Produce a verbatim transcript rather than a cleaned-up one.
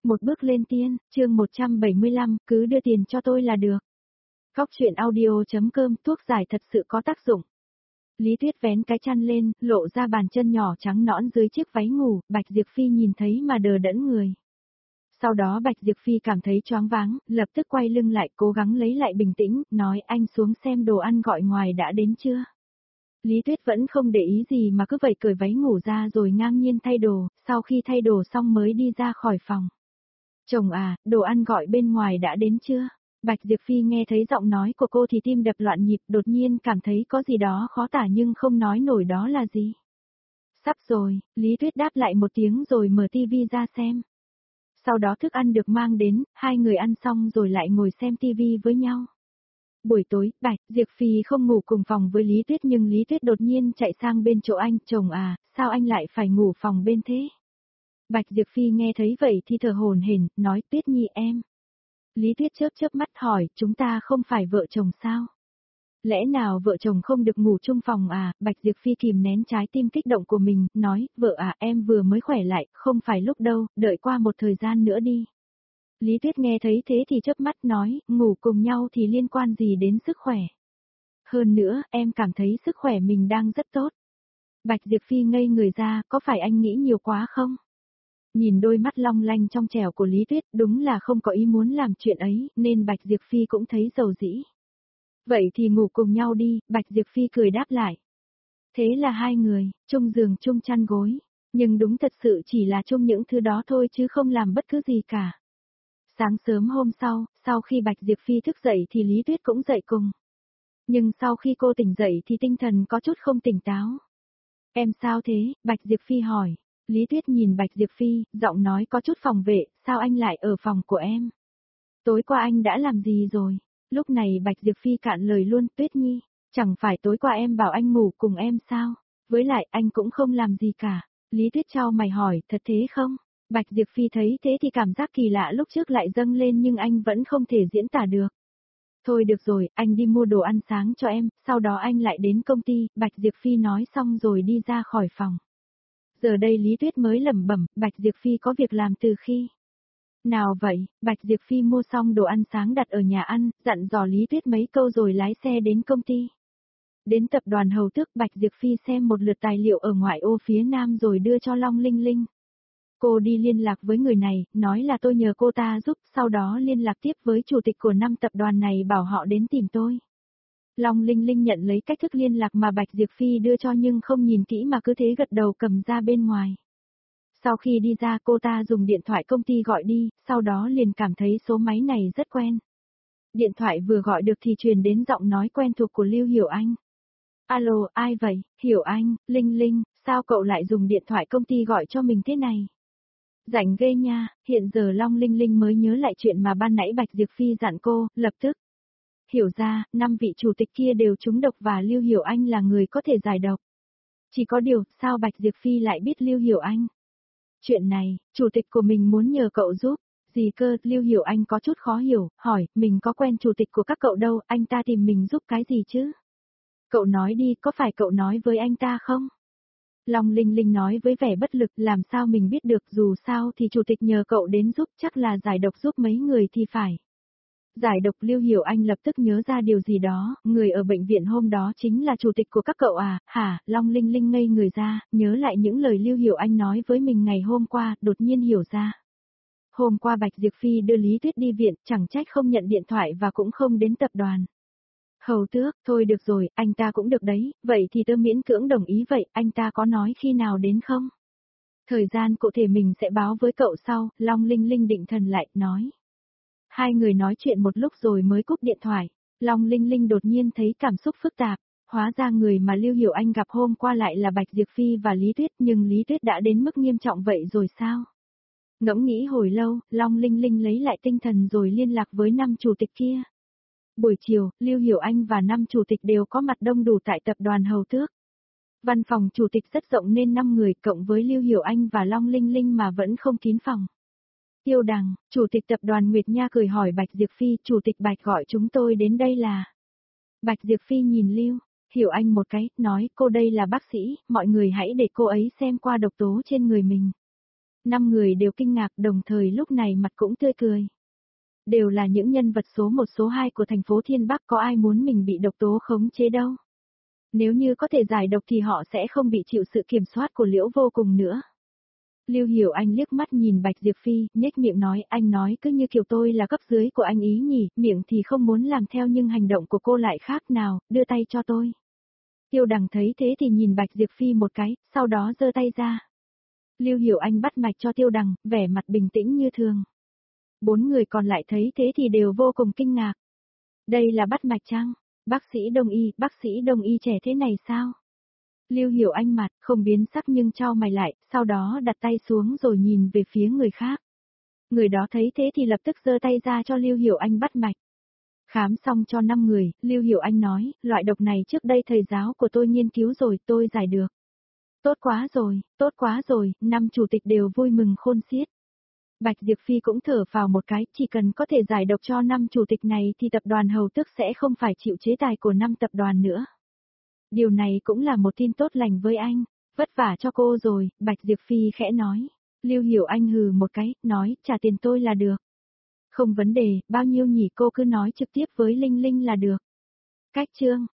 Một bước lên tiên, chương một trăm bảy mươi lăm, cứ đưa tiền cho tôi là được. Góc truyện audio.com, thuốc giải thật sự có tác dụng. Lý Tuyết vén cái chăn lên, lộ ra bàn chân nhỏ trắng nõn dưới chiếc váy ngủ, Bạch Diệp Phi nhìn thấy mà đờ đẫn người. Sau đó Bạch Diệp Phi cảm thấy choáng váng, lập tức quay lưng lại cố gắng lấy lại bình tĩnh, nói anh xuống xem đồ ăn gọi ngoài đã đến chưa. Lý Tuyết vẫn không để ý gì mà cứ vậy cởi váy ngủ ra rồi ngang nhiên thay đồ, sau khi thay đồ xong mới đi ra khỏi phòng. Chồng à, đồ ăn gọi bên ngoài đã đến chưa? Bạch Diệp Phi nghe thấy giọng nói của cô thì tim đập loạn nhịp, đột nhiên cảm thấy có gì đó khó tả nhưng không nói nổi đó là gì. Sắp rồi, Lý Tuyết đáp lại một tiếng rồi mở tivi ra xem. Sau đó thức ăn được mang đến, hai người ăn xong rồi lại ngồi xem tivi với nhau. Buổi tối, Bạch Diệp Phi không ngủ cùng phòng với Lý Tuyết nhưng Lý Tuyết đột nhiên chạy sang bên chỗ anh, chồng à, sao anh lại phải ngủ phòng bên thế? Bạch Diệp Phi nghe thấy vậy thì thở hổn hển, nói Tuyết Nhi em. Lý Tuyết chớp chớp mắt hỏi, chúng ta không phải vợ chồng sao? Lẽ nào vợ chồng không được ngủ chung phòng à? Bạch Diệp Phi kìm nén trái tim kích động của mình, nói, vợ à em vừa mới khỏe lại, không phải lúc đâu, đợi qua một thời gian nữa đi. Lý Tuyết nghe thấy thế thì chớp mắt nói, ngủ cùng nhau thì liên quan gì đến sức khỏe? Hơn nữa, em cảm thấy sức khỏe mình đang rất tốt. Bạch Diệp Phi ngây người ra, có phải anh nghĩ nhiều quá không? Nhìn đôi mắt long lanh trong trẻo của Lý Tuyết, đúng là không có ý muốn làm chuyện ấy, nên Bạch Diệp Phi cũng thấy dầu dĩ. Vậy thì ngủ cùng nhau đi, Bạch Diệp Phi cười đáp lại. Thế là hai người, chung giường chung chăn gối, nhưng đúng thật sự chỉ là chung những thứ đó thôi chứ không làm bất cứ gì cả. Sáng sớm hôm sau, sau khi Bạch Diệp Phi thức dậy thì Lý Tuyết cũng dậy cùng. Nhưng sau khi cô tỉnh dậy thì tinh thần có chút không tỉnh táo. Em sao thế? Bạch Diệp Phi hỏi. Lý Tuyết nhìn Bạch Diệp Phi, giọng nói có chút phòng vệ, sao anh lại ở phòng của em? Tối qua anh đã làm gì rồi? Lúc này Bạch Diệp Phi cạn lời luôn, Tuyết Nhi, chẳng phải tối qua em bảo anh ngủ cùng em sao? Với lại anh cũng không làm gì cả. Lý Tuyết chau mày hỏi, thật thế không? Bạch Diệp Phi thấy thế thì cảm giác kỳ lạ lúc trước lại dâng lên nhưng anh vẫn không thể diễn tả được. Thôi được rồi, anh đi mua đồ ăn sáng cho em, sau đó anh lại đến công ty, Bạch Diệp Phi nói xong rồi đi ra khỏi phòng. Giờ đây Lý Tuyết mới lẩm bẩm, Bạch Diệp Phi có việc làm từ khi. Nào vậy, Bạch Diệp Phi mua xong đồ ăn sáng đặt ở nhà ăn, dặn dò Lý Tuyết mấy câu rồi lái xe đến công ty. Đến tập đoàn Hầu Tước, Bạch Diệp Phi xem một lượt tài liệu ở ngoại ô phía nam rồi đưa cho Long Linh Linh. Cô đi liên lạc với người này, nói là tôi nhờ cô ta giúp, sau đó liên lạc tiếp với chủ tịch của năm tập đoàn này bảo họ đến tìm tôi. Long Linh Linh nhận lấy cách thức liên lạc mà Bạch Diệp Phi đưa cho nhưng không nhìn kỹ mà cứ thế gật đầu cầm ra bên ngoài. Sau khi đi ra cô ta dùng điện thoại công ty gọi đi, sau đó liền cảm thấy số máy này rất quen. Điện thoại vừa gọi được thì truyền đến giọng nói quen thuộc của Lưu Hiểu Anh. Alo, ai vậy? Hiểu Anh, Linh Linh, sao cậu lại dùng điện thoại công ty gọi cho mình thế này? Rảnh ghê nha, hiện giờ Long Linh Linh mới nhớ lại chuyện mà ban nãy Bạch Diệp Phi dặn cô, lập tức. Hiểu ra, năm vị chủ tịch kia đều trúng độc và Lưu Hiểu Anh là người có thể giải độc. Chỉ có điều, sao Bạch Diệp Phi lại biết Lưu Hiểu Anh? Chuyện này, chủ tịch của mình muốn nhờ cậu giúp. Gì cơ, Lưu Hiểu Anh có chút khó hiểu, hỏi, mình có quen chủ tịch của các cậu đâu, anh ta tìm mình giúp cái gì chứ? Cậu nói đi, có phải cậu nói với anh ta không? Long Linh Linh nói với vẻ bất lực, làm sao mình biết được, dù sao thì chủ tịch nhờ cậu đến giúp, chắc là giải độc giúp mấy người thì phải. Giải độc, Lưu Hiểu Anh lập tức nhớ ra điều gì đó, người ở bệnh viện hôm đó chính là chủ tịch của các cậu à, hả? Long Linh Linh ngây người ra, nhớ lại những lời Lưu Hiểu Anh nói với mình ngày hôm qua, đột nhiên hiểu ra. Hôm qua Bạch Diệp Phi đưa Lý Tuyết đi viện, chẳng trách không nhận điện thoại và cũng không đến tập đoàn. Hầu Tước, thôi được rồi, anh ta cũng được đấy, vậy thì tớ miễn cưỡng đồng ý vậy, anh ta có nói khi nào đến không? Thời gian cụ thể mình sẽ báo với cậu sau, Long Linh Linh định thần lại, nói. Hai người nói chuyện một lúc rồi mới cúp điện thoại, Long Linh Linh đột nhiên thấy cảm xúc phức tạp, hóa ra người mà Lưu Hiểu Anh gặp hôm qua lại là Bạch Diệp Phi và Lý Tuyết nhưng Lý Tuyết đã đến mức nghiêm trọng vậy rồi sao? Ngẫm nghĩ hồi lâu, Long Linh Linh lấy lại tinh thần rồi liên lạc với năm chủ tịch kia. Buổi chiều, Lưu Hiểu Anh và năm chủ tịch đều có mặt đông đủ tại tập đoàn Hầu Tước. Văn phòng chủ tịch rất rộng nên năm người cộng với Lưu Hiểu Anh và Long Linh Linh mà vẫn không kín phòng. Tiêu Đằng, chủ tịch tập đoàn Nguyệt Nha cười hỏi Bạch Diệp Phi, chủ tịch Bạch gọi chúng tôi đến đây là. Bạch Diệp Phi nhìn Lưu Hiểu Anh một cái, nói cô đây là bác sĩ, mọi người hãy để cô ấy xem qua độc tố trên người mình. Năm người đều kinh ngạc, đồng thời lúc này mặt cũng tươi cười. Đều là những nhân vật số một số hai của thành phố Thiên Bắc, có ai muốn mình bị độc tố khống chế đâu. Nếu như có thể giải độc thì họ sẽ không bị chịu sự kiểm soát của Liễu Vô Cùng nữa. Lưu Hiểu Anh liếc mắt nhìn Bạch Diệp Phi, nhếch miệng nói, anh nói cứ như kiểu tôi là cấp dưới của anh ý nhỉ, miệng thì không muốn làm theo nhưng hành động của cô lại khác, nào, đưa tay cho tôi. Tiêu Đằng thấy thế thì nhìn Bạch Diệp Phi một cái, sau đó giơ tay ra. Lưu Hiểu Anh bắt mạch cho Tiêu Đằng, vẻ mặt bình tĩnh như thường. Bốn người còn lại thấy thế thì đều vô cùng kinh ngạc. Đây là bắt mạch chăng? Bác sĩ Đông y, bác sĩ Đông y trẻ thế này sao? Lưu Hiểu Anh mặt không biến sắc nhưng chau mày lại, sau đó đặt tay xuống rồi nhìn về phía người khác. Người đó thấy thế thì lập tức giơ tay ra cho Lưu Hiểu Anh bắt mạch. Khám xong cho năm người, Lưu Hiểu Anh nói, loại độc này trước đây thầy giáo của tôi nghiên cứu rồi, tôi giải được. Tốt quá rồi, tốt quá rồi, năm chủ tịch đều vui mừng khôn xiết. Bạch Diệp Phi cũng thở phào một cái, chỉ cần có thể giải độc cho năm chủ tịch này thì tập đoàn Hầu Tước sẽ không phải chịu chế tài của năm tập đoàn nữa. Điều này cũng là một tin tốt lành với anh, vất vả cho cô rồi, Bạch Diệp Phi khẽ nói. Lưu Hiểu Anh hừ một cái, nói, trả tiền tôi là được. Không vấn đề, bao nhiêu nhỉ, cô cứ nói trực tiếp với Linh Linh là được. Cách chương